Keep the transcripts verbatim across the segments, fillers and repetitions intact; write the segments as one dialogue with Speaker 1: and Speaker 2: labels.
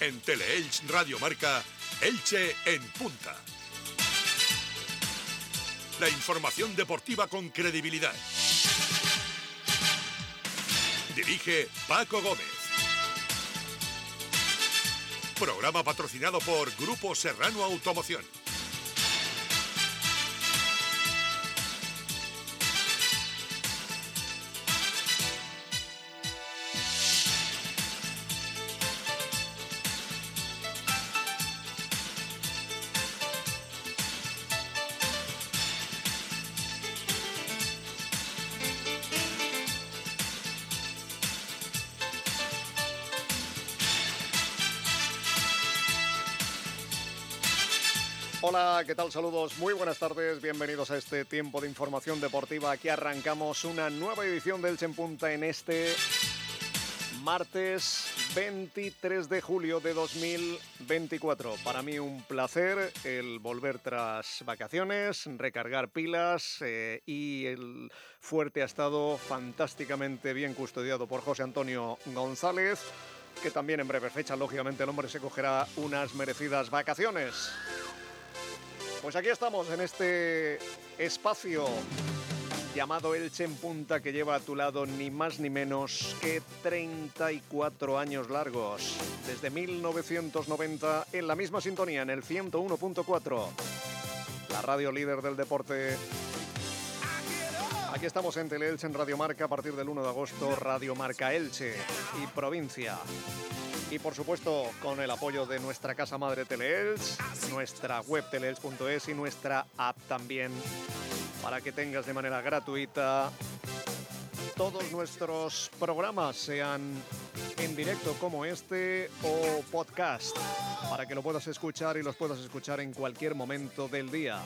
Speaker 1: En Teleelch Radio Marca, Elche en punta. La información deportiva con credibilidad. Dirige Paco Gómez. Programa patrocinado por Grupo Serrano Automoción.
Speaker 2: Hola, ¿qué tal? Saludos, muy buenas tardes, bienvenidos a este tiempo de información deportiva. Aquí arrancamos una nueva edición del Elche en Punta en este martes veintitrés de julio de dos mil veinticuatro. Para mí un placer el volver tras vacaciones, recargar pilas eh, y el fuerte ha estado fantásticamente bien custodiado por José Antonio González, que también en breve fecha, lógicamente, el hombre se cogerá unas merecidas vacaciones. Pues aquí estamos en este espacio llamado Elche en Punta, que lleva a tu lado ni más ni menos que treinta y cuatro años largos. Desde mil novecientos noventa en la misma sintonía, en el ciento uno punto cuatro. La radio líder del deporte. Aquí estamos en Teleelch en Radio Marca a partir del uno de agosto, Radio Marca Elche y provincia. Y por supuesto con el apoyo de nuestra casa madre Teleelch, nuestra web teleelch punto es y nuestra app también, para que tengas de manera gratuita todos nuestros programas, sean en directo como este o podcast, para que lo puedas escuchar y los puedas escuchar en cualquier momento del día.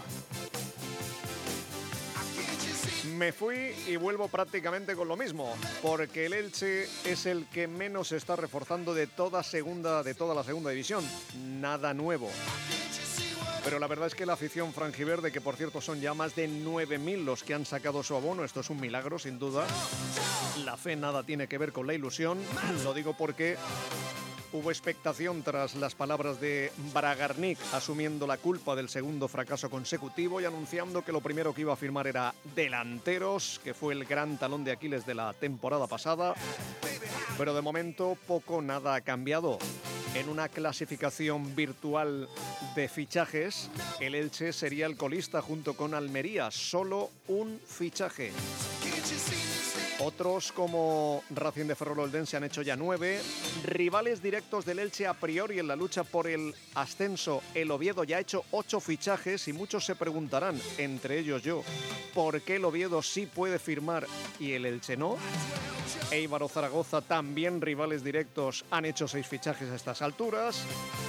Speaker 2: Me fui y vuelvo prácticamente con lo mismo, porque el Elche es el que menos se está reforzando de toda segunda, de toda la segunda división. Nada nuevo. Pero la verdad es que la afición franjiverde, que por cierto son ya más de nueve mil los que han sacado su abono, esto es un milagro sin duda. La fe nada tiene que ver con la ilusión, lo digo porque hubo expectación tras las palabras de Bragarnik asumiendo la culpa del segundo fracaso consecutivo y anunciando que lo primero que iba a firmar era delanteros, que fue el gran talón de Aquiles de la temporada pasada. Pero de momento poco nada ha cambiado. En una clasificación virtual de fichajes, el Elche sería el colista junto con Almería, solo un fichaje. Otros como Racing de Ferrol-Oldense han hecho ya nueve. Rivales directos del Elche a priori en la lucha por el ascenso, el Oviedo ya ha hecho ocho fichajes y muchos se preguntarán, entre ellos yo, ¿por qué el Oviedo sí puede firmar y el Elche no? Eibar o Zaragoza, también rivales directos, han hecho seis fichajes a estas alturas.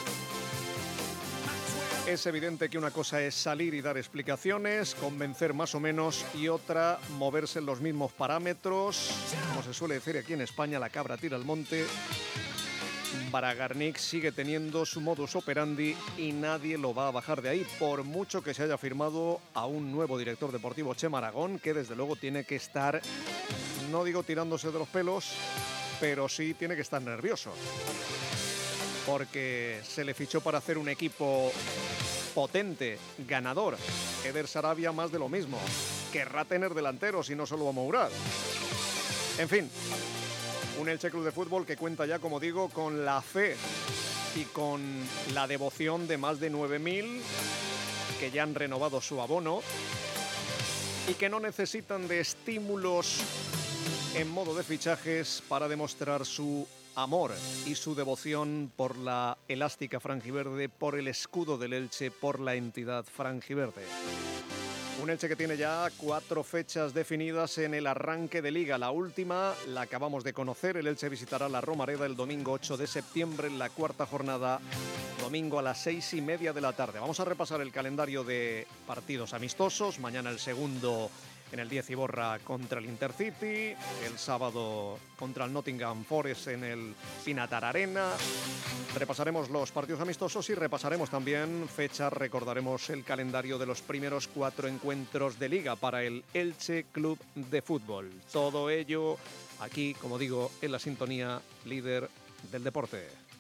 Speaker 2: Es evidente que una cosa es salir y dar explicaciones, convencer más o menos, y otra, moverse en los mismos parámetros. Como se suele decir aquí en España, la cabra tira al monte. Bragarnik sigue teniendo su modus operandi y nadie lo va a bajar de ahí, por mucho que se haya firmado a un nuevo director deportivo, Chema Aragón, que desde luego tiene que estar, no digo tirándose de los pelos, pero sí tiene que estar nervioso. Porque se le fichó para hacer un equipo potente, ganador. Eder Sarabia más de lo mismo. Querrá tener delanteros y no solo a Mourad. En fin, un Elche Club de Fútbol que cuenta ya, como digo, con la fe y con la devoción de más de nueve mil que ya han renovado su abono y que no necesitan de estímulos en modo de fichajes para demostrar su amor y su devoción por la elástica franjiverde, por el escudo del Elche, por la entidad franjiverde. Un Elche que tiene ya cuatro fechas definidas en el arranque de Liga. La última la acabamos de conocer. El Elche visitará la Romareda el domingo ocho de septiembre en la cuarta jornada, domingo a las seis y media de la tarde. Vamos a repasar el calendario de partidos amistosos. Mañana el segundo en el diez Iborra contra el Intercity, el sábado contra el Nottingham Forest en el Pinatar Arena. Repasaremos los partidos amistosos y repasaremos también fechas, recordaremos el calendario de los primeros cuatro encuentros de Liga para el Elche Club de Fútbol. Todo ello aquí, como digo, en la sintonía líder del deporte.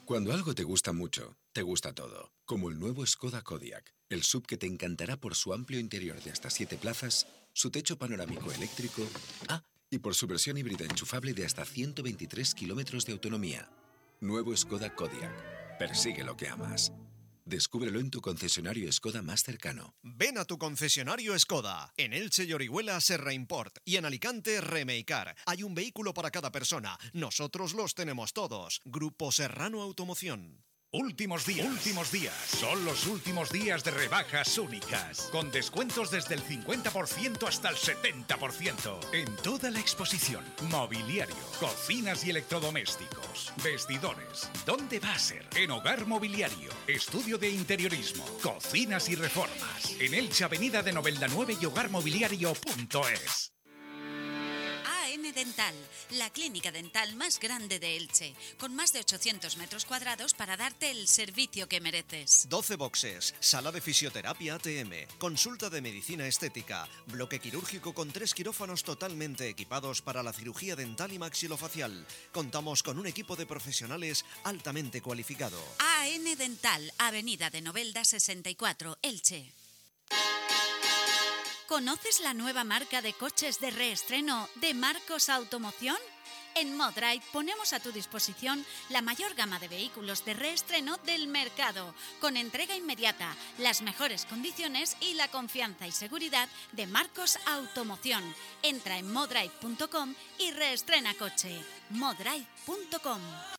Speaker 3: Cuando algo te gusta mucho, te gusta todo. Como el nuevo Skoda Kodiaq, el S U V que te encantará por su amplio interior de hasta siete plazas, su techo panorámico eléctrico, ah, y por su versión híbrida enchufable de hasta ciento veintitrés kilómetros de autonomía. Nuevo Skoda Kodiaq. Persigue lo que amas. Descúbrelo en tu concesionario Skoda más cercano.
Speaker 2: Ven a tu concesionario Skoda. En Elche y Orihuela Serra Import y en Alicante Remeicar. Hay un vehículo para cada persona. Nosotros los tenemos todos. Grupo Serrano Automoción.
Speaker 1: Últimos días, últimos días. Son los últimos días de rebajas únicas. Con descuentos desde el cincuenta por ciento hasta el setenta por ciento. En toda la exposición. Mobiliario, cocinas y electrodomésticos. Vestidores. ¿Dónde va a ser? En Hogar Mobiliario. Estudio de interiorismo. Cocinas y reformas. En Elche, Avenida de Novelda nueve y hogar mobiliario punto es.
Speaker 4: A N Dental, la clínica dental más grande de Elche, con más de ochocientos metros cuadrados para darte el servicio que mereces.
Speaker 2: doce boxes, sala de fisioterapia A T M, consulta de medicina estética, bloque quirúrgico con tres quirófanos totalmente equipados para la cirugía dental y maxilofacial. Contamos con un equipo de profesionales altamente cualificado.
Speaker 4: A N Dental, Avenida de Novelda sesenta y cuatro, Elche. ¿Conoces la nueva marca de coches de reestreno de Marcos Automoción? En Modrite ponemos a tu disposición la mayor gama de vehículos de reestreno del mercado, con entrega inmediata, las mejores condiciones y la confianza y seguridad de Marcos Automoción. Entra en modrite punto com y reestrena coche. modrite punto com.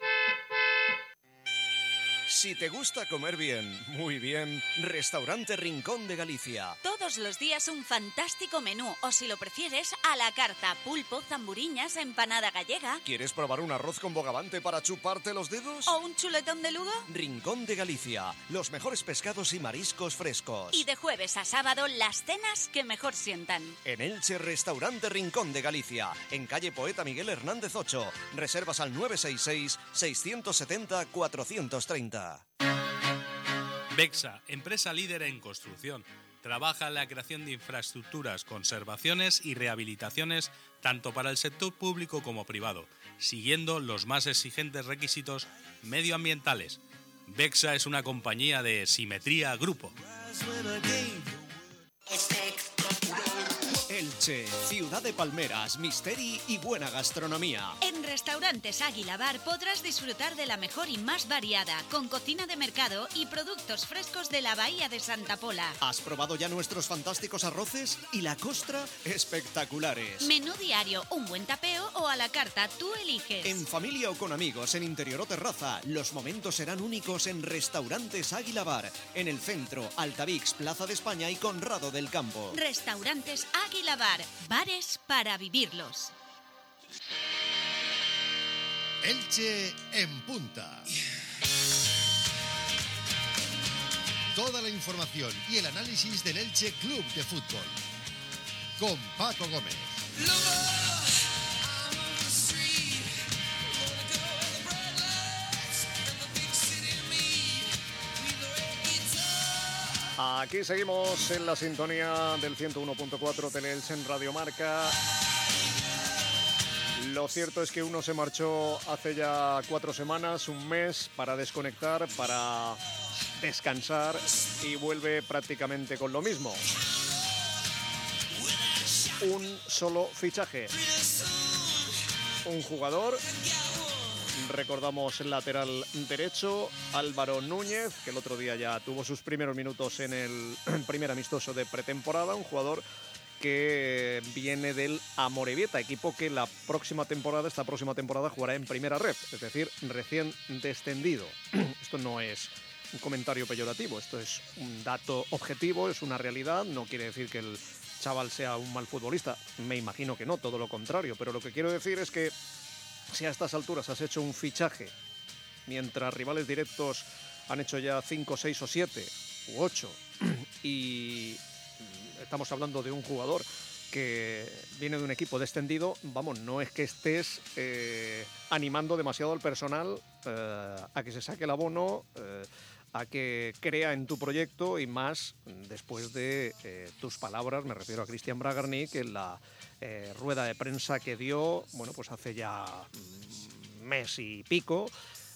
Speaker 2: Si te gusta comer bien, muy bien, Restaurante Rincón de Galicia.
Speaker 4: Todos los días un fantástico menú, o si lo prefieres, a la carta, pulpo, zamburiñas, empanada gallega.
Speaker 2: ¿Quieres probar un arroz con bogavante para chuparte los dedos?
Speaker 4: ¿O un chuletón de Lugo?
Speaker 2: Rincón de Galicia, los mejores pescados y mariscos frescos.
Speaker 4: Y de jueves a sábado, las cenas que mejor sientan.
Speaker 2: En Elche, Restaurante Rincón de Galicia, en calle Poeta Miguel Hernández ocho. Reservas al nueve seis seis, seis siete cero, cuatro tres cero.
Speaker 5: Bexa, empresa líder en construcción. Trabaja en la creación de infraestructuras, conservaciones y rehabilitaciones tanto para el sector público como privado, siguiendo los más exigentes requisitos medioambientales. Bexa es una compañía de Simetría Grupo.
Speaker 2: Elche, ciudad de palmeras, misteri y buena gastronomía.
Speaker 4: En Restaurantes Águila Bar podrás disfrutar de la mejor y más variada, con cocina de mercado y productos frescos de la Bahía de Santa Pola.
Speaker 2: ¿Has probado ya nuestros fantásticos arroces? Y la costra, espectaculares.
Speaker 4: Menú diario, un buen tapeo o a la carta, tú eliges.
Speaker 2: En familia o con amigos, en interior o terraza, los momentos serán únicos en Restaurantes Águila Bar, en el centro, Altavix, Plaza de España y Conrado del Campo.
Speaker 4: Restaurantes Águila Bar, bares para vivirlos.
Speaker 6: Elche en punta. Toda la información y el análisis del Elche Club de Fútbol. Con Paco Gómez.
Speaker 2: Aquí seguimos en la sintonía del ciento uno punto cuatro Teleelche en Radio Marca. Lo cierto es que uno se marchó hace ya cuatro semanas, un mes, para desconectar, para descansar y vuelve prácticamente con lo mismo. Un solo fichaje. Un jugador. Recordamos el lateral derecho, Álvaro Núñez, que el otro día ya tuvo sus primeros minutos en el primer amistoso de pretemporada, un jugador que viene del Amorebieta, equipo que la próxima temporada, esta próxima temporada jugará en primera red, es decir, recién descendido. Esto no es un comentario peyorativo, esto es un dato objetivo, es una realidad, no quiere decir que el chaval sea un mal futbolista, me imagino que no, todo lo contrario, pero lo que quiero decir es que si a estas alturas has hecho un fichaje, mientras rivales directos han hecho ya cinco, seis o siete u ocho, y estamos hablando de un jugador que viene de un equipo descendido, vamos, no es que estés eh, animando demasiado al personal eh, a que se saque el abono, eh, a que crea en tu proyecto y más después de eh, tus palabras, me refiero a Cristian Bragarnik, en la eh, rueda de prensa que dio, bueno, pues hace ya un mes y pico,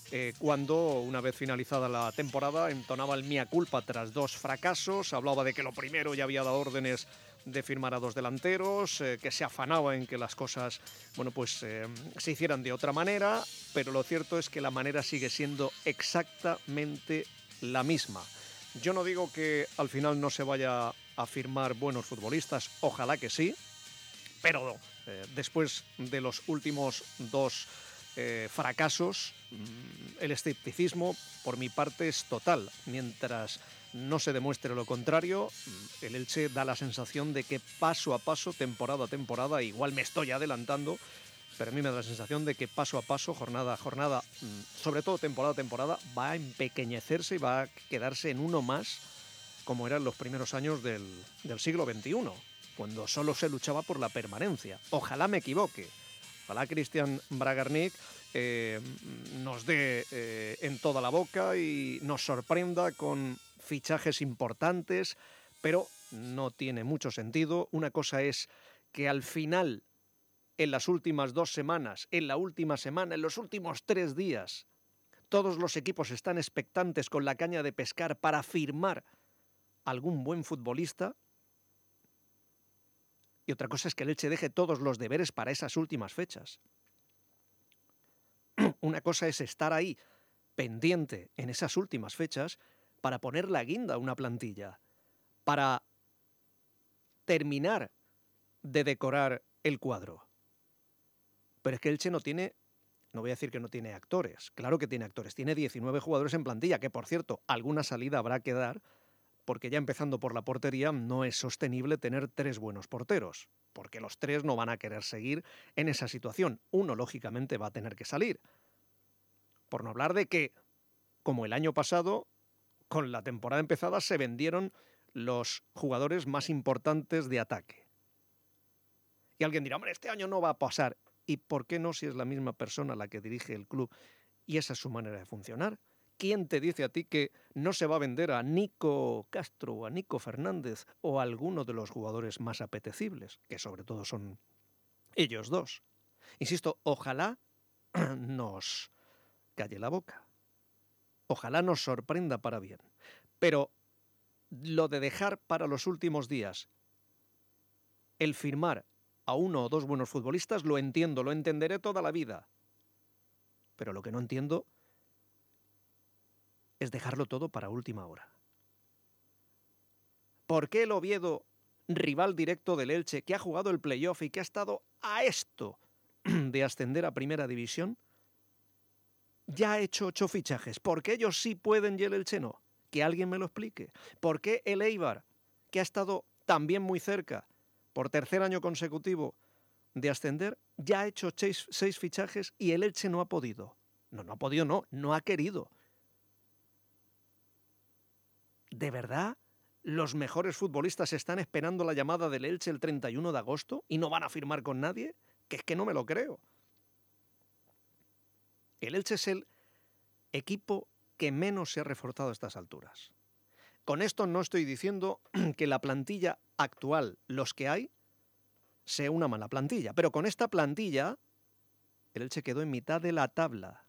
Speaker 2: eh, cuando, una vez finalizada la temporada, entonaba el mea culpa tras dos fracasos, hablaba de que lo primero ya había dado órdenes de firmar a dos delanteros, eh, que se afanaba en que las cosas, bueno, pues eh, se hicieran de otra manera, pero lo cierto es que la manera sigue siendo exactamente la misma. Yo no digo que al final no se vaya a firmar buenos futbolistas, ojalá que sí, pero eh, después de los últimos dos eh, fracasos, el escepticismo por mi parte es total. Mientras no se demuestre lo contrario, el Elche da la sensación de que paso a paso, temporada a temporada, igual me estoy adelantando, pero a mí me da la sensación de que paso a paso, jornada a jornada, sobre todo temporada a temporada, va a empequeñecerse y va a quedarse en uno más, como eran los primeros años del, del siglo veintiuno, cuando solo se luchaba por la permanencia. Ojalá me equivoque. Ojalá Cristian Bragarnik eh, nos dé eh, en toda la boca y nos sorprenda con fichajes importantes, pero no tiene mucho sentido. Una cosa es que al final, en las últimas dos semanas, en la última semana, en los últimos tres días, todos los equipos están expectantes con la caña de pescar para firmar algún buen futbolista. Y otra cosa es que el Elche deje todos los deberes para esas últimas fechas. Una cosa es estar ahí, pendiente en esas últimas fechas, para poner la guinda a una plantilla, para terminar de decorar el cuadro. Pero es que el Elche no tiene, no voy a decir que no tiene actores, claro que tiene actores, tiene diecinueve jugadores en plantilla, que por cierto, alguna salida habrá que dar, porque ya empezando por la portería no es sostenible tener tres buenos porteros, porque los tres no van a querer seguir en esa situación. Uno, lógicamente, va a tener que salir. Por no hablar de que, como el año pasado, con la temporada empezada se vendieron los jugadores más importantes de ataque. Y alguien dirá, hombre, este año no va a pasar. ¿Y por qué no si es la misma persona la que dirige el club y esa es su manera de funcionar? ¿Quién te dice a ti que no se va a vender a Nico Castro o a Nico Fernández o a alguno de los jugadores más apetecibles, que sobre todo son ellos dos? Insisto, ojalá nos calle la boca. Ojalá nos sorprenda para bien. Pero lo de dejar para los últimos días el firmar a uno o dos buenos futbolistas, lo entiendo, lo entenderé toda la vida. Pero lo que no entiendo es dejarlo todo para última hora. ¿Por qué el Oviedo, rival directo del Elche, que ha jugado el playoff y que ha estado a esto de ascender a Primera División, ya ha hecho ocho fichajes? ¿Por qué ellos sí pueden y el Elche no? Que alguien me lo explique. ¿Por qué el Eibar, que ha estado también muy cerca, por tercer año consecutivo, de ascender, ya ha hecho seis, seis fichajes y el Elche no ha podido? No, no ha podido, no, no ha querido. ¿De verdad los mejores futbolistas están esperando la llamada del Elche el treinta y uno de agosto y no van a firmar con nadie? Que es que no me lo creo. El Elche es el equipo que menos se ha reforzado a estas alturas. Con esto no estoy diciendo que la plantilla actual, los que hay, sea una mala plantilla, pero con esta plantilla el Elche quedó en mitad de la tabla.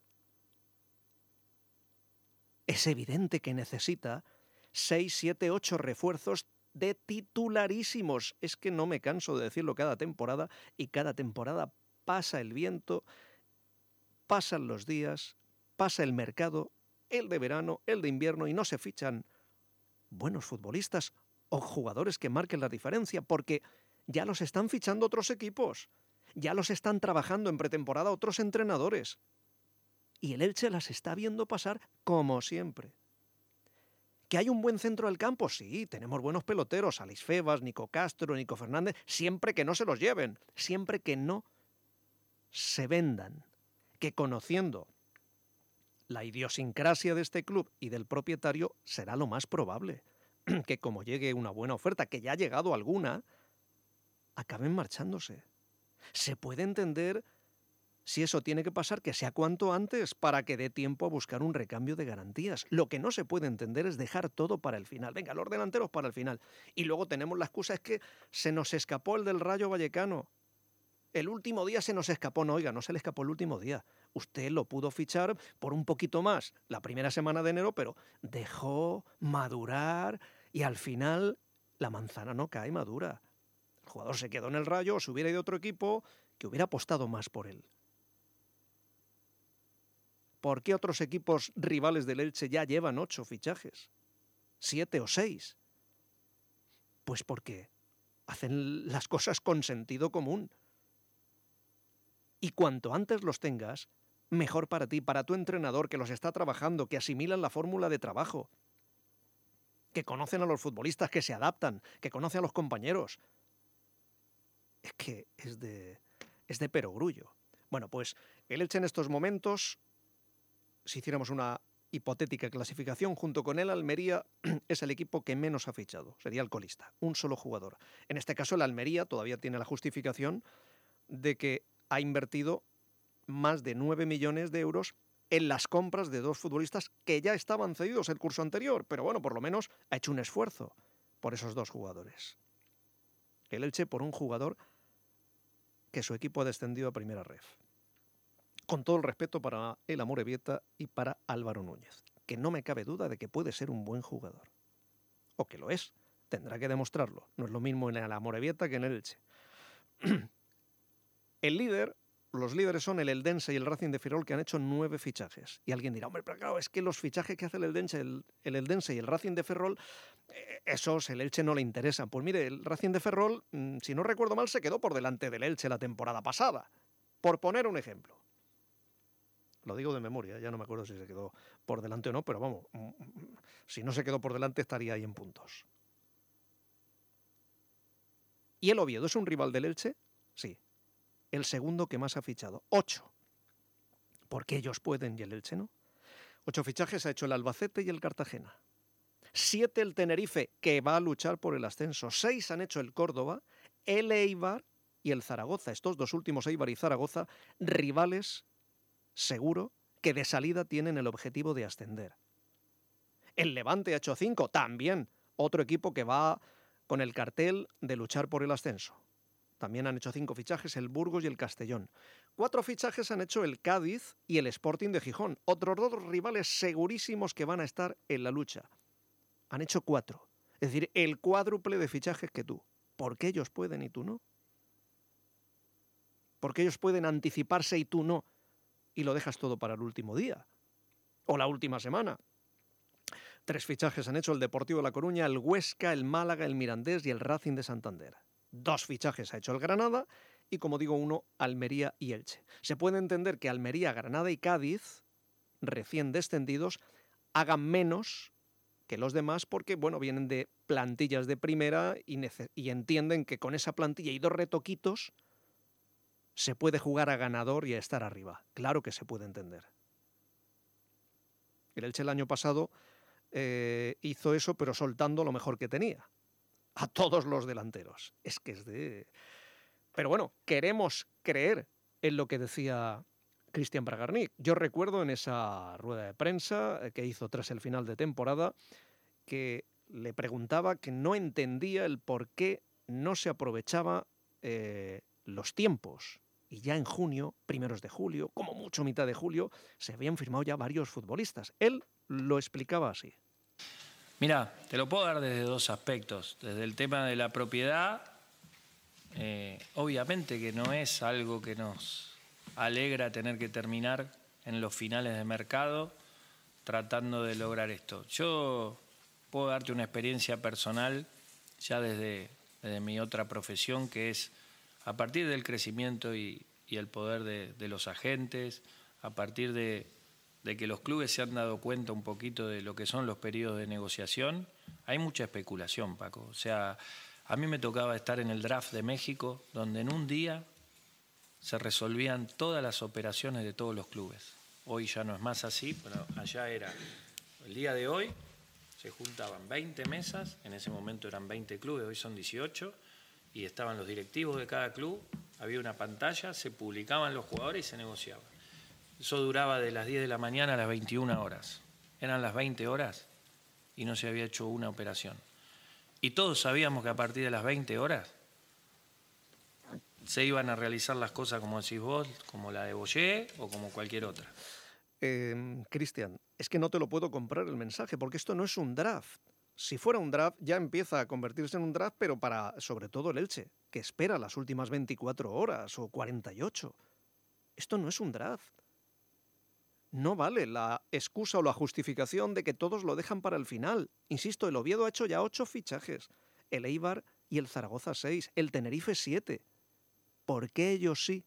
Speaker 2: Es evidente que necesita seis, siete, ocho refuerzos de titularísimos. Es que no me canso de decirlo cada temporada y cada temporada pasa el viento, pasan los días, pasa el mercado, el de verano, el de invierno y no se fichan buenos futbolistas o jugadores que marquen la diferencia porque ya los están fichando otros equipos, ya los están trabajando en pretemporada otros entrenadores y el Elche las está viendo pasar como siempre. ¿Que hay un buen centro del campo? Sí, tenemos buenos peloteros, Alex Febas, Nico Castro, Nico Fernández, siempre que no se los lleven, siempre que no se vendan, que conociendo la idiosincrasia de este club y del propietario será lo más probable, que como llegue una buena oferta, que ya ha llegado alguna, acaben marchándose. Se puede entender si eso tiene que pasar, que sea cuanto antes para que dé tiempo a buscar un recambio de garantías. Lo que no se puede entender es dejar todo para el final. Venga, los delanteros para el final. Y luego tenemos la excusa, es que se nos escapó el del Rayo Vallecano. El último día se nos escapó. No, oiga, no se le escapó el último día. Usted lo pudo fichar por un poquito más la primera semana de enero, pero dejó madurar y al final la manzana no cae madura. El jugador se quedó en el Rayo, o se hubiera ido a otro equipo que hubiera apostado más por él. ¿Por qué otros equipos rivales del Elche ya llevan ocho fichajes? ¿Siete o seis? Pues porque hacen las cosas con sentido común. Y cuanto antes los tengas, mejor para ti, para tu entrenador que los está trabajando, que asimilan la fórmula de trabajo, que conocen a los futbolistas, que se adaptan, que conocen a los compañeros. Es que es de, es de perogrullo. Bueno, pues el Elche en estos momentos, si hiciéramos una hipotética clasificación, junto con el Almería, es el equipo que menos ha fichado. Sería el colista, un solo jugador. En este caso el Almería todavía tiene la justificación de que ha invertido más de nueve millones de euros en las compras de dos futbolistas que ya estaban cedidos el curso anterior, pero bueno, por lo menos ha hecho un esfuerzo por esos dos jugadores. El Elche por un jugador que su equipo ha descendido a primera ref. Con todo el respeto para el Amorebieta y para Álvaro Núñez, que no me cabe duda de que puede ser un buen jugador. O que lo es, tendrá que demostrarlo. No es lo mismo en el Amorebieta que en el Elche. El líder, los líderes son el Eldense y el Racing de Ferrol, que han hecho nueve fichajes. Y alguien dirá, hombre, pero claro, es que los fichajes que hace el Eldense, el, el Eldense y el Racing de Ferrol, eh, esos el Elche no le interesan. Pues mire, el Racing de Ferrol, mmm, si no recuerdo mal, se quedó por delante del Elche la temporada pasada. Por poner un ejemplo. Lo digo de memoria, ya no me acuerdo si se quedó por delante o no, pero vamos, si no se quedó por delante estaría ahí en puntos. ¿Y el Oviedo es un rival del Elche? Sí. El segundo que más ha fichado. Ocho. Porque ellos pueden y el Elche no. Ocho fichajes ha hecho el Albacete y el Cartagena. Siete el Tenerife, que va a luchar por el ascenso. Seis han hecho el Córdoba, el Eibar y el Zaragoza. Estos dos últimos, Eibar y Zaragoza, rivales seguro que de salida tienen el objetivo de ascender. El Levante ha hecho cinco, también otro equipo que va con el cartel de luchar por el ascenso. También han hecho cinco fichajes el Burgos y el Castellón. Cuatro fichajes han hecho el Cádiz y el Sporting de Gijón. Otros dos rivales segurísimos que van a estar en la lucha. Han hecho cuatro. Es decir, el cuádruple de fichajes que tú. ¿Por qué ellos pueden y tú no? ¿Por qué ellos pueden anticiparse y tú no? Y lo dejas todo para el último día. O la última semana. Tres fichajes han hecho el Deportivo de La Coruña, el Huesca, el Málaga, el Mirandés y el Racing de Santander. Dos fichajes ha hecho el Granada y, como digo, uno, Almería y Elche. Se puede entender que Almería, Granada y Cádiz, recién descendidos, hagan menos que los demás porque, bueno, vienen de plantillas de primera y, nece- y entienden que con esa plantilla y dos retoquitos se puede jugar a ganador y a estar arriba. Claro que se puede entender. El Elche el año pasado eh, hizo eso, pero soltando lo mejor que tenía. A todos los delanteros. Es que es de... Pero bueno, queremos creer en lo que decía Cristian Bragarnik. Yo recuerdo en esa rueda de prensa que hizo tras el final de temporada que le preguntaba que no entendía el por qué no se aprovechaba eh, los tiempos. Y ya en junio, primeros de julio, como mucho mitad de julio, se habían firmado ya varios futbolistas. Él lo explicaba así.
Speaker 7: Mira, te lo puedo dar desde dos aspectos. Desde el tema de la propiedad, eh, obviamente que no es algo que nos alegra tener que terminar en los finales de mercado tratando de lograr esto. Yo puedo darte una experiencia personal ya desde, desde mi otra profesión, que es a partir del crecimiento y, y el poder de, de los agentes, a partir de... de que los clubes se han dado cuenta un poquito de lo que son los periodos de negociación, hay mucha especulación, Paco. O sea, a mí me tocaba estar en el draft de México, donde en un día se resolvían todas las operaciones de todos los clubes. Hoy ya no es más así, pero allá era. El día de hoy se juntaban veinte mesas, en ese momento eran veinte clubes, hoy son dieciocho, y estaban los directivos de cada club, había una pantalla, se publicaban los jugadores y se negociaban. Eso duraba de las diez de la mañana a las veintiuna horas. Eran las veinte horas y no se había hecho una operación. Y todos sabíamos que a partir de las veinte horas se iban a realizar las cosas como decís vos, como la de Boyé o como cualquier otra.
Speaker 2: Eh, Cristian, es que no te lo puedo comprar el mensaje, porque esto no es un draft. Si fuera un draft, ya empieza a convertirse en un draft, pero para, sobre todo, el Elche, que espera las últimas veinticuatro horas o cuarenta y ocho. Esto no es un draft. No vale la excusa o la justificación de que todos lo dejan para el final. Insisto, el Oviedo ha hecho ya ocho fichajes, el Eibar y el Zaragoza seis, el Tenerife siete. ¿Por qué ellos sí?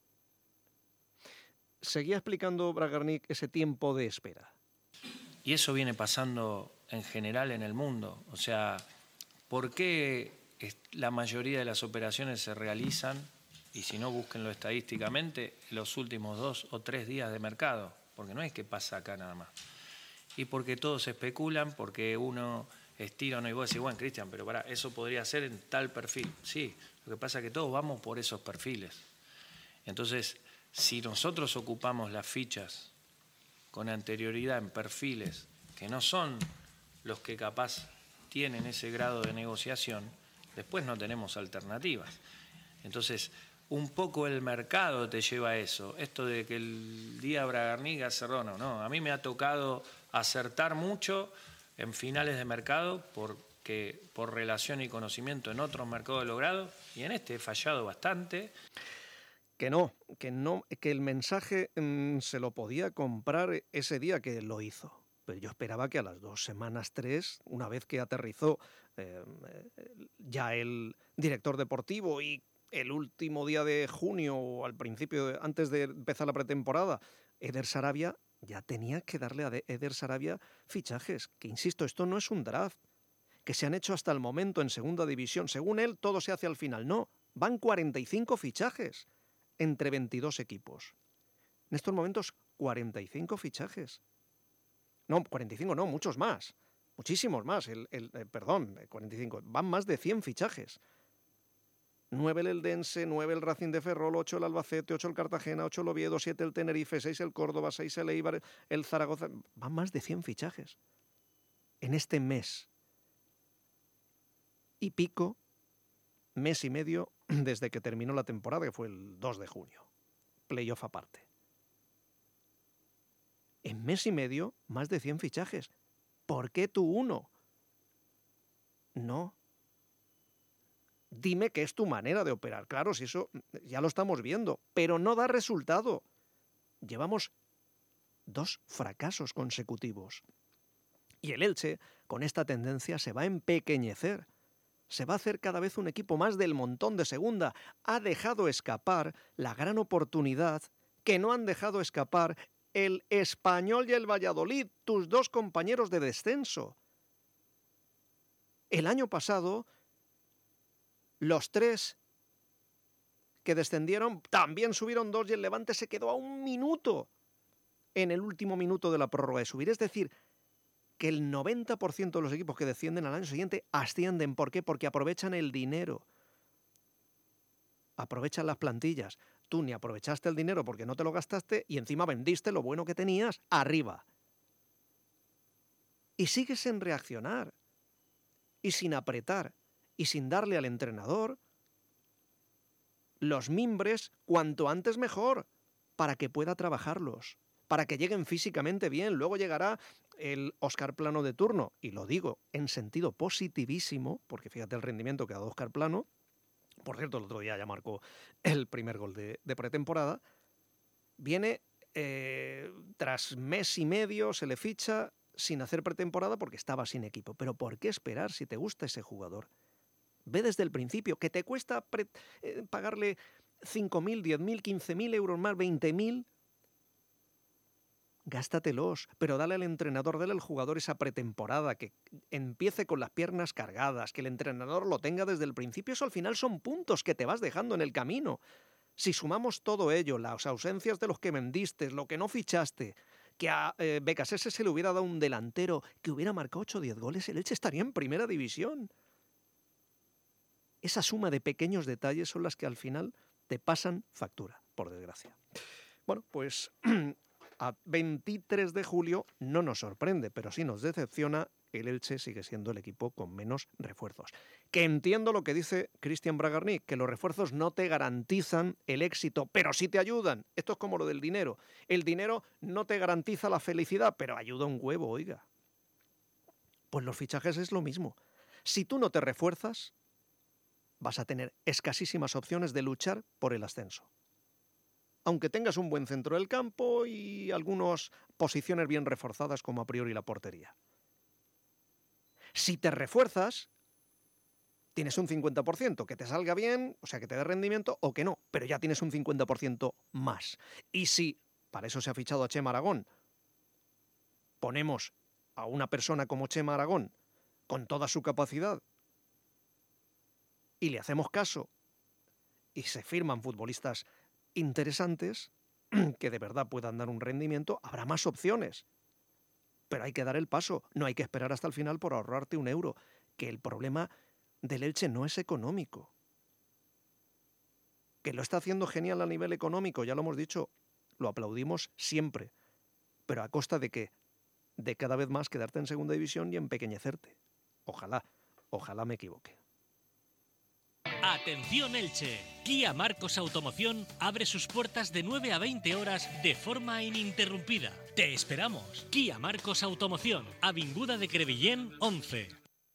Speaker 2: Seguía explicando Bragarnik ese tiempo de espera.
Speaker 7: Y eso viene pasando en general en el mundo. O sea, ¿por qué la mayoría de las operaciones se realizan, y si no, búsquenlo estadísticamente, los últimos dos o tres días de mercado? Porque no es que pasa acá nada más. Y porque todos especulan, porque uno estira uno y vos decís, bueno, Cristian, pero pará, eso podría ser en tal perfil. Sí, lo que pasa es que todos vamos por esos perfiles. Entonces, si nosotros ocupamos las fichas con anterioridad en perfiles que no son los que capaz tienen ese grado de negociación, después no tenemos alternativas. Entonces, un poco el mercado te lleva a eso. Esto de que el día Bragarnik cerró, no, no. A mí me ha tocado acertar mucho en finales de mercado porque por relación y conocimiento en otros mercados he logrado, y en este he fallado bastante.
Speaker 2: Que no, que no, que el mensaje mmm, se lo podía comprar ese día que lo hizo. Pero yo esperaba que a las dos semanas, tres, una vez que aterrizó eh, ya el director deportivo y el último día de junio o al principio, antes de empezar la pretemporada, Eder Sarabia, ya tenía que darle a Eder Sarabia fichajes. Que insisto, esto no es un draft, que se han hecho hasta el momento en segunda división. Según él, todo se hace al final. No, van cuarenta y cinco fichajes entre veintidós equipos. En estos momentos, cuarenta y cinco fichajes. No, cuarenta y cinco no, muchos más. Muchísimos más. El, el, eh, perdón, cuarenta y cinco. Van más de cien fichajes. nueve el Eldense, nueve el Racing de Ferrol, ocho el Albacete, ocho el Cartagena, ocho el Oviedo, siete el Tenerife, seis el Córdoba, seis el Eibar, el Zaragoza. Van más de cien fichajes en este mes. Y pico, mes y medio desde que terminó la temporada, que fue el dos de junio. Playoff aparte. En mes y medio, más de cien fichajes. ¿Por qué tú uno? No. Dime que es tu manera de operar. Claro, si eso ya lo estamos viendo, pero no da resultado. Llevamos dos fracasos consecutivos. Y el Elche, con esta tendencia, se va a empequeñecer. Se va a hacer cada vez un equipo más del montón de segunda. Ha dejado escapar la gran oportunidad que no han dejado escapar el Español y el Valladolid, tus dos compañeros de descenso. El año pasado, los tres que descendieron también subieron dos y el Levante se quedó a un minuto en el último minuto de la prórroga de subir. Es decir, que el noventa por ciento de los equipos que descienden al año siguiente ascienden. ¿Por qué? Porque aprovechan el dinero. Aprovechan las plantillas. Tú ni aprovechaste el dinero porque no te lo gastaste y encima vendiste lo bueno que tenías arriba. Y sigues sin reaccionar. Y sin apretar. Y sin darle al entrenador los mimbres cuanto antes mejor para que pueda trabajarlos. Para que lleguen físicamente bien. Luego llegará el Óscar Plano de turno. Y lo digo en sentido positivísimo, porque fíjate el rendimiento que ha dado Óscar Plano. Por cierto, el otro día ya marcó el primer gol de, de pretemporada. Viene eh, tras mes y medio, se le ficha sin hacer pretemporada porque estaba sin equipo. Pero ¿por qué esperar si te gusta ese jugador? Ve desde el principio que te cuesta pre, eh, pagarle cinco mil, diez mil, quince mil euros más, veinte mil. Gástatelos, pero dale al entrenador, dale al jugador esa pretemporada, que empiece con las piernas cargadas, que el entrenador lo tenga desde el principio. Eso al final son puntos que te vas dejando en el camino. Si sumamos todo ello, las ausencias de los que vendiste, lo que no fichaste, que a eh, Becasese se le hubiera dado un delantero que hubiera marcado ocho o diez goles, el Elche estaría en primera división. Esa suma de pequeños detalles son las que al final te pasan factura, por desgracia. Bueno, pues a veintitrés de julio no nos sorprende, pero sí nos decepciona el Elche sigue siendo el equipo con menos refuerzos. Que entiendo lo que dice Cristian Bragarnik, que los refuerzos no te garantizan el éxito, pero sí te ayudan. Esto es como lo del dinero. El dinero no te garantiza la felicidad, pero ayuda un huevo, oiga. Pues los fichajes es lo mismo. Si tú no te refuerzas, vas a tener escasísimas opciones de luchar por el ascenso. Aunque tengas un buen centro del campo y algunas posiciones bien reforzadas como a priori la portería. Si te refuerzas, tienes un cincuenta por ciento, que te salga bien, o sea, que te dé rendimiento o que no, pero ya tienes un cincuenta por ciento más. Y si, para eso se ha fichado a Chema Aragón, ponemos a una persona como Chema Aragón, con toda su capacidad, y le hacemos caso, y se firman futbolistas interesantes, que de verdad puedan dar un rendimiento, habrá más opciones. Pero hay que dar el paso, no hay que esperar hasta el final por ahorrarte un euro, que el problema del Elche no es económico. Que lo está haciendo genial a nivel económico, ya lo hemos dicho, lo aplaudimos siempre. Pero ¿a costa de qué? De cada vez más quedarte en segunda división y empequeñecerte. Ojalá, ojalá me equivoque.
Speaker 8: Atención Elche, Kia Marcos Automoción abre sus puertas de nueve a veinte horas de forma ininterrumpida. Te esperamos. Kia Marcos Automoción, Avinguda de Crevillén once.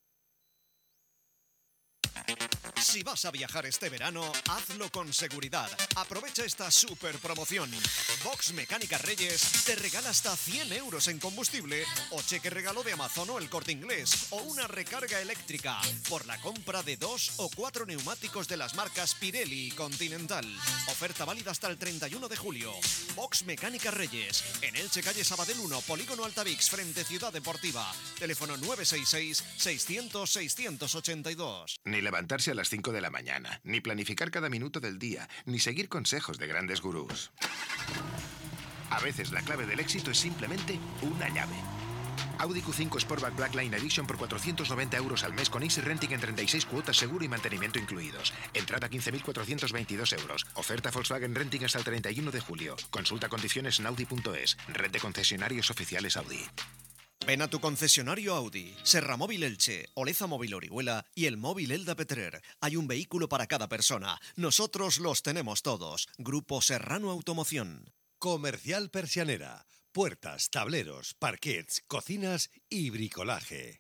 Speaker 9: Si vas a viajar este verano, hazlo con seguridad. Aprovecha esta super promoción. Box Mecánica Reyes te regala hasta cien euros en combustible o cheque regalo de Amazon o El Corte Inglés o una recarga eléctrica por la compra de dos o cuatro neumáticos de las marcas Pirelli y Continental. Oferta válida hasta el treinta y uno de julio. Box Mecánica Reyes, en Elche, calle Sabadell uno, Polígono Altavix, frente Ciudad Deportiva. Teléfono nueve seis seis, seiscientos, seiscientos ochenta y dos.
Speaker 10: Ni levantarse a las cinco de la mañana, ni planificar cada minuto del día, ni seguir consejos de grandes gurús. A veces la clave del éxito es simplemente una llave. Audi Q cinco Sportback Blackline Edition por cuatrocientos noventa euros al mes con Easy Renting en treinta y seis cuotas, seguro y mantenimiento incluidos. Entrada quince mil cuatrocientos veintidós euros. Oferta Volkswagen Renting hasta el treinta y uno de julio. Consulta condiciones en audi punto es. Red de concesionarios oficiales Audi.
Speaker 9: Ven a tu concesionario Audi, Serra Móvil Elche, Oleza Móvil Orihuela y el Móvil Elda Petrer. Hay un vehículo para cada persona. Nosotros los tenemos todos. Grupo Serrano Automoción.
Speaker 6: Comercial Persianera. Puertas, tableros, parquets, cocinas y bricolaje.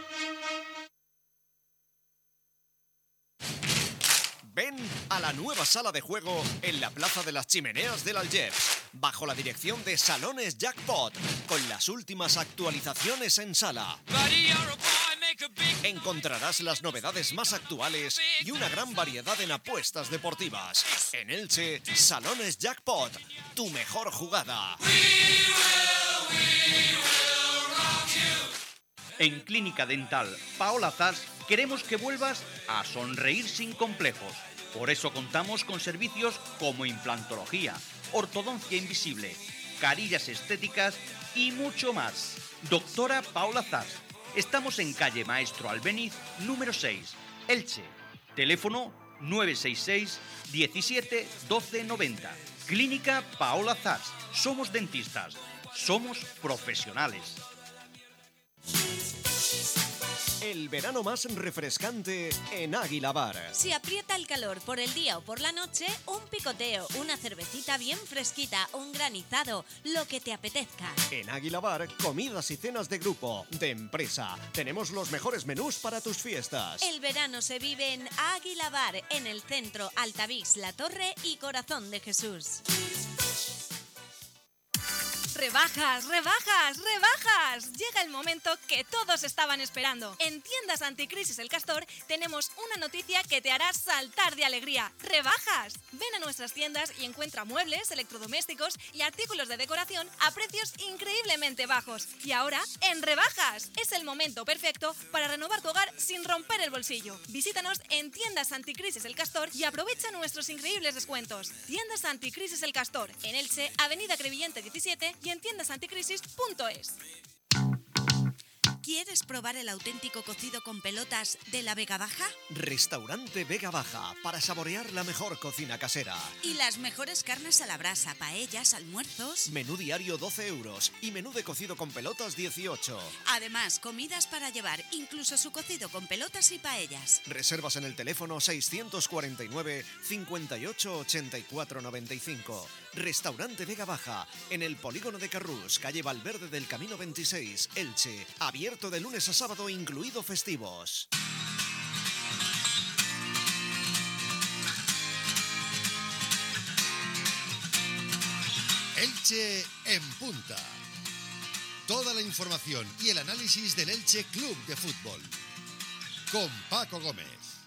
Speaker 9: Ven a la nueva sala de juego en la Plaza de las Chimeneas del Algeps, bajo la dirección de Salones Jackpot, con las últimas actualizaciones en sala. Encontrarás las novedades más actuales y una gran variedad en apuestas deportivas. En Elche, Salones Jackpot, tu mejor jugada.
Speaker 11: En Clínica Dental Paola Zas queremos que vuelvas a sonreír sin complejos. Por eso contamos con servicios como implantología, ortodoncia invisible, carillas estéticas y mucho más. Doctora Paola Zas. Estamos en calle Maestro Albéniz, número seis, Elche. Teléfono nueve seis seis, diecisiete, doce, noventa. Clínica Paola Zas. Somos dentistas. Somos profesionales.
Speaker 9: El verano más refrescante en Águila Bar.
Speaker 12: Si aprieta el calor por el día o por la noche, un picoteo, una cervecita bien fresquita, un granizado, lo que te apetezca.
Speaker 9: En Águila Bar, comidas y cenas de grupo, de empresa. Tenemos los mejores menús para tus fiestas.
Speaker 12: El verano se vive en Águila Bar, en el centro, Altavix, La Torre y Corazón de Jesús.
Speaker 13: ¡Rebajas, rebajas, rebajas! Llega el momento que todos estaban esperando. En Tiendas Anticrisis El Castor tenemos una noticia que te hará saltar de alegría. ¡Rebajas! Ven a nuestras tiendas y encuentra muebles, electrodomésticos y artículos de decoración a precios increíblemente bajos. Y ahora, en rebajas. Es el momento perfecto para renovar tu hogar sin romper el bolsillo. Visítanos en Tiendas Anticrisis El Castor y aprovecha nuestros increíbles descuentos. Tiendas Anticrisis El Castor, en Elche, Avenida Crevillente diecisiete y en tiendas anticrisis punto es.
Speaker 4: ¿Quieres probar el auténtico cocido con pelotas de la Vega Baja?
Speaker 9: Restaurante Vega Baja, para saborear la mejor cocina casera.
Speaker 4: Y las mejores carnes a la brasa, paellas, almuerzos.
Speaker 9: Menú diario doce euros y menú de cocido con pelotas dieciocho.
Speaker 4: Además, comidas para llevar, incluso su cocido con pelotas y paellas.
Speaker 9: Reservas en el teléfono seiscientos cuarenta y nueve, cincuenta y ocho, ochenta y cuatro noventa y cinco. Restaurante Vega Baja, en el polígono de Carrús, calle Valverde del Camino veintiséis, Elche. Abierto de lunes a sábado, incluido festivos.
Speaker 6: Elche en punta. Toda la información y el análisis del Elche Club de Fútbol. Con Paco Gómez.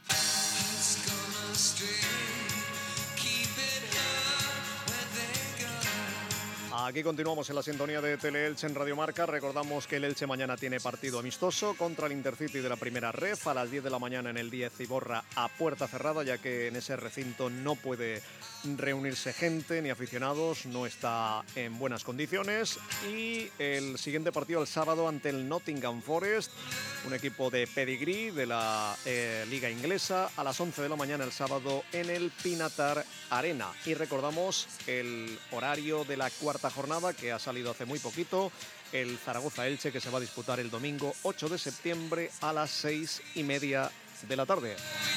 Speaker 2: Aquí continuamos en la sintonía de Tele-Elche en Radio Marca. Recordamos que el Elche mañana tiene partido amistoso contra el Intercity de la primera ref a las diez de la mañana en el diez Iborra a puerta cerrada, ya que en ese recinto no puede reunirse gente ni aficionados, no está en buenas condiciones. Y el siguiente partido el sábado ante el Nottingham Forest, un equipo de pedigrí de la eh, Liga Inglesa, a las once de la mañana el sábado en el Pinatar Arena. Y recordamos el horario de la cuarta jornada que ha salido hace muy poquito, el Zaragoza-Elche, que se va a disputar el domingo ocho de septiembre a las seis y media de la tarde.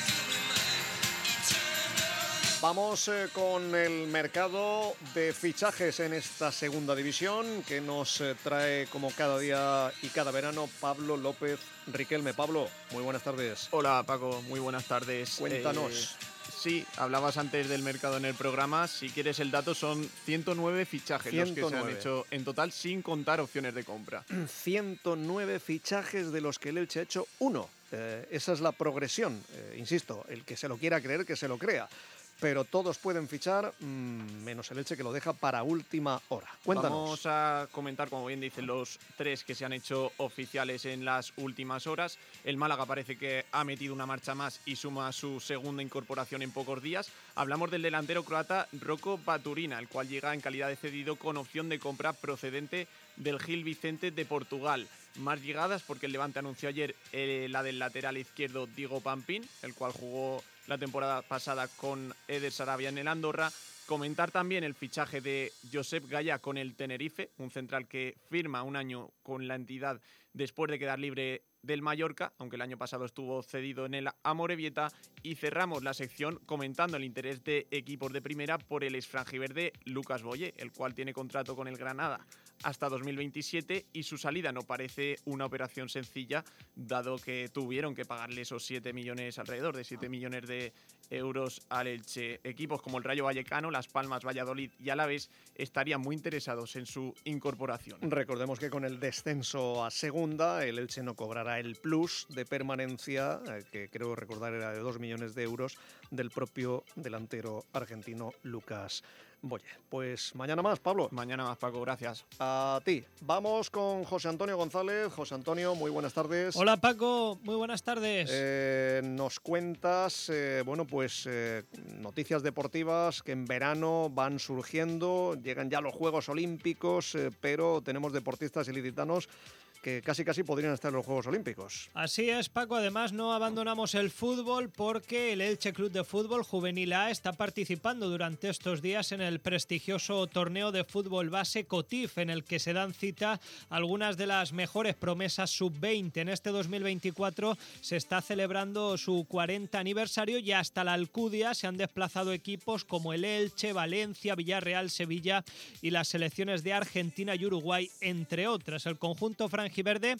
Speaker 2: Vamos eh, con el mercado de fichajes en esta segunda división que nos eh, trae como cada día y cada verano Pablo López Riquelme. Pablo, muy buenas tardes.
Speaker 14: Hola Paco, muy buenas tardes.
Speaker 2: Cuéntanos.
Speaker 14: Eh, sí, hablabas antes del mercado en el programa. Si quieres el dato, son ciento nueve fichajes
Speaker 2: ciento nueve.
Speaker 14: Los que se han hecho en total, sin contar opciones de compra.
Speaker 2: ciento nueve fichajes de los que el Elche ha hecho uno. Eh, esa es la progresión. Eh, insisto, el que se lo quiera creer, que se lo crea. Pero todos pueden fichar, mmm, menos el Elche, que lo deja para última hora. Cuéntanos.
Speaker 14: Vamos a comentar, como bien dicen, los tres que se han hecho oficiales en las últimas horas. El Málaga parece que ha metido una marcha más y suma su segunda incorporación en pocos días. Hablamos del delantero croata Rocco Baturina, el cual llega en calidad de cedido con opción de compra procedente del Gil Vicente de Portugal. Más llegadas porque el Levante anunció ayer eh, la del lateral izquierdo Diego Pampín, el cual jugó la temporada pasada con Eder Sarabia en el Andorra. Comentar también el fichaje de Josep Gaya con el Tenerife, un central que firma un año con la entidad después de quedar libre del Mallorca, aunque el año pasado estuvo cedido en el Amorebieta. Y cerramos la sección comentando el interés de equipos de primera por el exfranjiverde Lucas Boye, el cual tiene contrato con el Granada hasta dos mil veintisiete y su salida no parece una operación sencilla, dado que tuvieron que pagarle esos siete millones, alrededor de siete millones de euros al Elche. Equipos como el Rayo Vallecano, Las Palmas, Valladolid y Alavés estarían muy interesados en su incorporación.
Speaker 2: Recordemos que con el descenso a segunda, el Elche no cobrará el plus de permanencia, eh, que creo recordar era de dos millones de euros, del propio delantero argentino Lucas Boye. Pues mañana más, Pablo.
Speaker 14: Mañana más, Paco, gracias.
Speaker 2: A ti. Vamos con José Antonio González. José Antonio, muy buenas tardes.
Speaker 15: Hola, Paco, muy buenas tardes.
Speaker 2: Eh, nos cuentas, eh, bueno, pues eh, noticias deportivas que en verano van surgiendo, llegan ya los Juegos Olímpicos, eh, pero tenemos deportistas ilicitanos que casi casi podrían estar en los Juegos Olímpicos.
Speaker 15: Así es, Paco. Además, no abandonamos el fútbol porque el Elche Club de Fútbol Juvenil A está participando durante estos días en el prestigioso torneo de fútbol base COTIF, en el que se dan cita algunas de las mejores promesas sub veinte. En este dos mil veinticuatro se está celebrando su cuarenta aniversario y hasta la Alcudia se han desplazado equipos como el Elche, Valencia, Villarreal, Sevilla y las selecciones de Argentina y Uruguay, entre otras. El conjunto franjiverde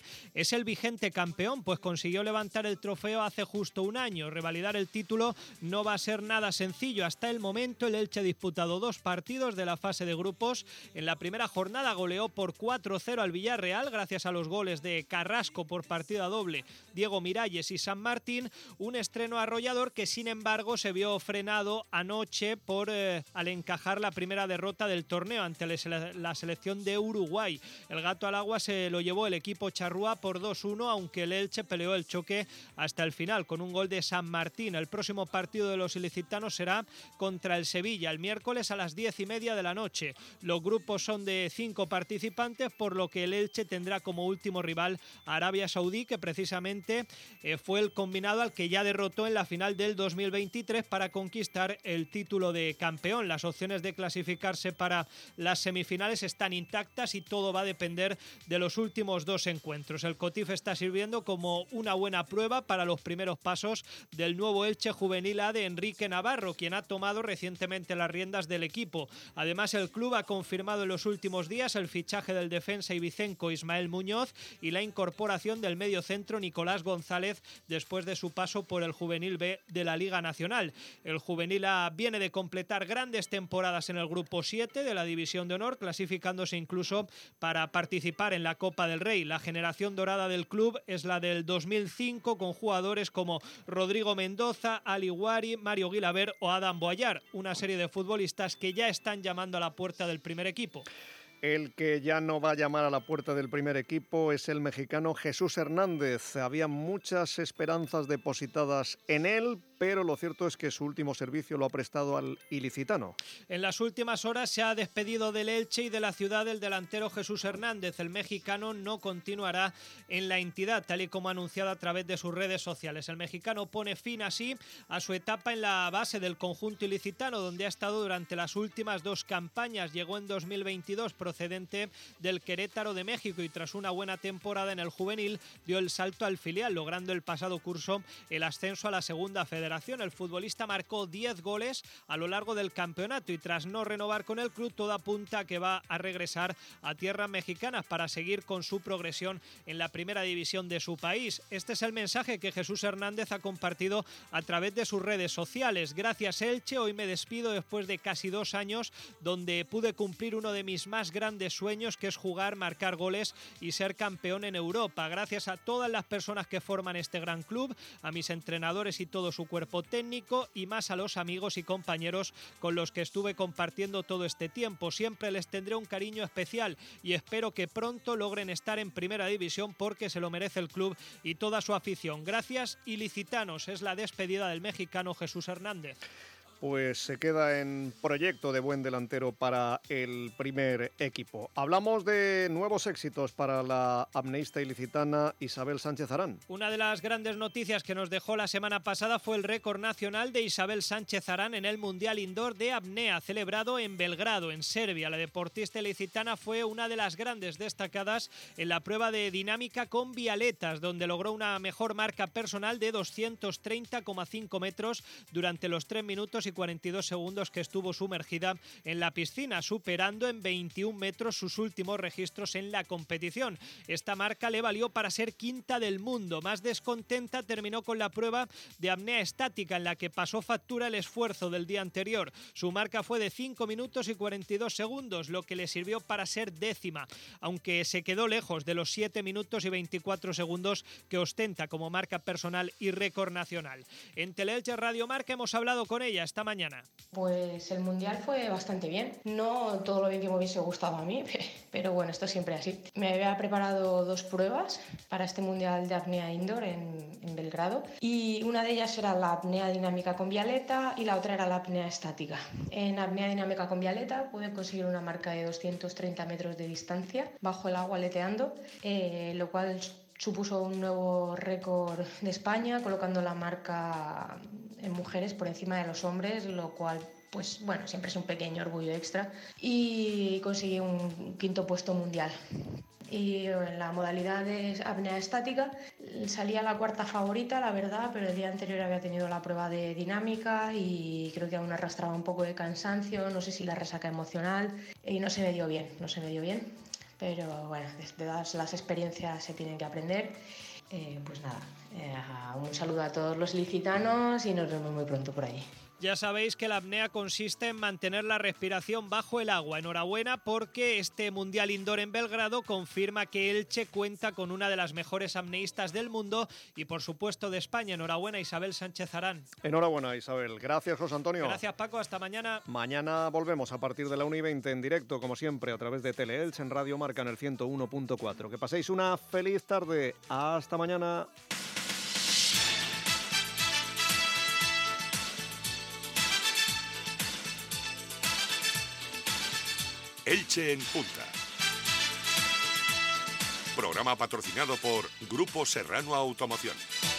Speaker 15: es el vigente campeón, pues consiguió levantar el trofeo hace justo un año. Revalidar el título no va a ser nada sencillo. Hasta el momento el Elche ha disputado dos partidos de la fase de grupos. En la primera jornada goleó por cuatro cero al Villarreal gracias a los goles de Carrasco por partida doble, Diego Miralles y San Martín. Un estreno arrollador que sin embargo se vio frenado anoche por eh, al encajar la primera derrota del torneo ante la selección de Uruguay. El gato al agua se lo llevó el equipo charrúa por dos uno, aunque el Elche peleó el choque hasta el final con un gol de San Martín. El próximo partido de los ilicitanos será contra el Sevilla el miércoles a las diez y media de la noche. Los grupos son de cinco participantes, por lo que el Elche tendrá como último rival a Arabia Saudí, que precisamente eh, fue el combinado al que ya derrotó en la final del dos mil veintitrés para conquistar el título de campeón. Las opciones de clasificarse para las semifinales están intactas y todo va a depender de los últimos dos encuentros. El Cotif está sirviendo como una buena prueba para los primeros pasos del nuevo Elche Juvenil A de Enrique Navarro, quien ha tomado recientemente las riendas del equipo. Además, el club ha confirmado en los últimos días el fichaje del defensa ibicenco Ismael Muñoz y la incorporación del mediocentro Nicolás González después de su paso por el Juvenil B de la Liga Nacional. El Juvenil A viene de completar grandes temporadas en el grupo siete de la División de Honor, clasificándose incluso para participar en la Copa del Rey. La generación dorada del club es la del dos mil cinco, con jugadores como Rodrigo Mendoza, Ali Guari, Mario Guilaber o Adam Boyar, una serie de futbolistas que ya están llamando a la puerta del primer equipo.
Speaker 2: El que ya no va a llamar a la puerta del primer equipo es el mexicano Jesús Hernández. Había muchas esperanzas depositadas en él, pero lo cierto es que su último servicio lo ha prestado al ilicitano.
Speaker 15: En las últimas horas se ha despedido del Elche y de la ciudad el delantero Jesús Hernández. El mexicano no continuará en la entidad, tal y como ha anunciado a través de sus redes sociales. El mexicano pone fin así a su etapa en la base del conjunto ilicitano, donde ha estado durante las últimas dos campañas. Llegó en dos mil veintidós procedente del Querétaro de México y tras una buena temporada en el juvenil dio el salto al filial, logrando el pasado curso el ascenso a la segunda federación. El futbolista marcó diez goles a lo largo del campeonato y tras no renovar con el club, todo apunta a que va a regresar a tierras mexicanas para seguir con su progresión en la primera división de su país. Este es el mensaje que Jesús Hernández ha compartido a través de sus redes sociales. Gracias, Elche, hoy me despido después de casi dos años donde pude cumplir uno de mis más grandes sueños, que es jugar, marcar goles y ser campeón en Europa. Gracias a todas las personas que forman este gran club, a mis entrenadores y todo su cuerpo técnico y más a los amigos y compañeros con los que estuve compartiendo todo este tiempo. Siempre les tendré un cariño especial y espero que pronto logren estar en primera división porque se lo merece el club y toda su afición. Gracias, ilicitanos. Es la despedida del mexicano Jesús Hernández.
Speaker 2: Pues se queda en proyecto de buen delantero para el primer equipo. Hablamos de nuevos éxitos para la apneísta ilicitana Isabel Sánchez Arán.
Speaker 15: Una de las grandes noticias que nos dejó la semana pasada fue el récord nacional de Isabel Sánchez Arán en el Mundial Indoor de Apnea, celebrado en Belgrado, en Serbia. La deportista ilicitana fue una de las grandes destacadas en la prueba de dinámica con vialetas, donde logró una mejor marca personal de doscientos treinta coma cinco metros durante los tres minutos y cuarenta y dos segundos que estuvo sumergida en la piscina, superando en veintiún metros sus últimos registros en la competición. Esta marca le valió para ser quinta del mundo. Más descontenta terminó con la prueba de apnea estática, en la que pasó factura el esfuerzo del día anterior. Su marca fue de cinco minutos y cuarenta y dos segundos, lo que le sirvió para ser décima, aunque se quedó lejos de los siete minutos y veinticuatro segundos que ostenta como marca personal y récord nacional. En Teleelche Radio Marca hemos hablado con ella esta mañana.
Speaker 16: Pues el Mundial fue bastante bien, no todo lo bien que me hubiese gustado a mí, pero bueno, esto siempre así. Me había preparado dos pruebas para este Mundial de apnea indoor en, en Belgrado y una de ellas era la apnea dinámica con vialeta y la otra era la apnea estática. En apnea dinámica con vialeta pude conseguir una marca de doscientos treinta metros de distancia bajo el agua aleteando, eh, lo cual supuso un nuevo récord de España, colocando la marca en mujeres por encima de los hombres, lo cual, pues bueno, siempre es un pequeño orgullo extra, y conseguí un quinto puesto mundial. Y en la modalidad de apnea estática salía la cuarta favorita, la verdad, pero el día anterior había tenido la prueba de dinámica y creo que aún arrastraba un poco de cansancio, no sé si la resaca emocional, y no se me dio bien, no se me dio bien. Pero bueno, de todas las experiencias se tienen que aprender. Eh, pues nada, eh, un saludo a todos los ilicitanos y nos vemos muy pronto por ahí.
Speaker 15: Ya sabéis que la apnea consiste en mantener la respiración bajo el agua. Enhorabuena porque este Mundial Indoor en Belgrado confirma que Elche cuenta con una de las mejores apneístas del mundo y por supuesto de España. Enhorabuena, Isabel Sánchez Arán.
Speaker 2: Enhorabuena, Isabel. Gracias, José Antonio.
Speaker 15: Gracias, Paco. Hasta mañana.
Speaker 2: Mañana volvemos a partir de la una y veinte en directo, como siempre, a través de Teleelch en Radio Marca en el ciento uno punto cuatro. Que paséis una feliz tarde. Hasta mañana.
Speaker 17: Elche en Punta. Programa patrocinado por Grupo Serrano Automoción.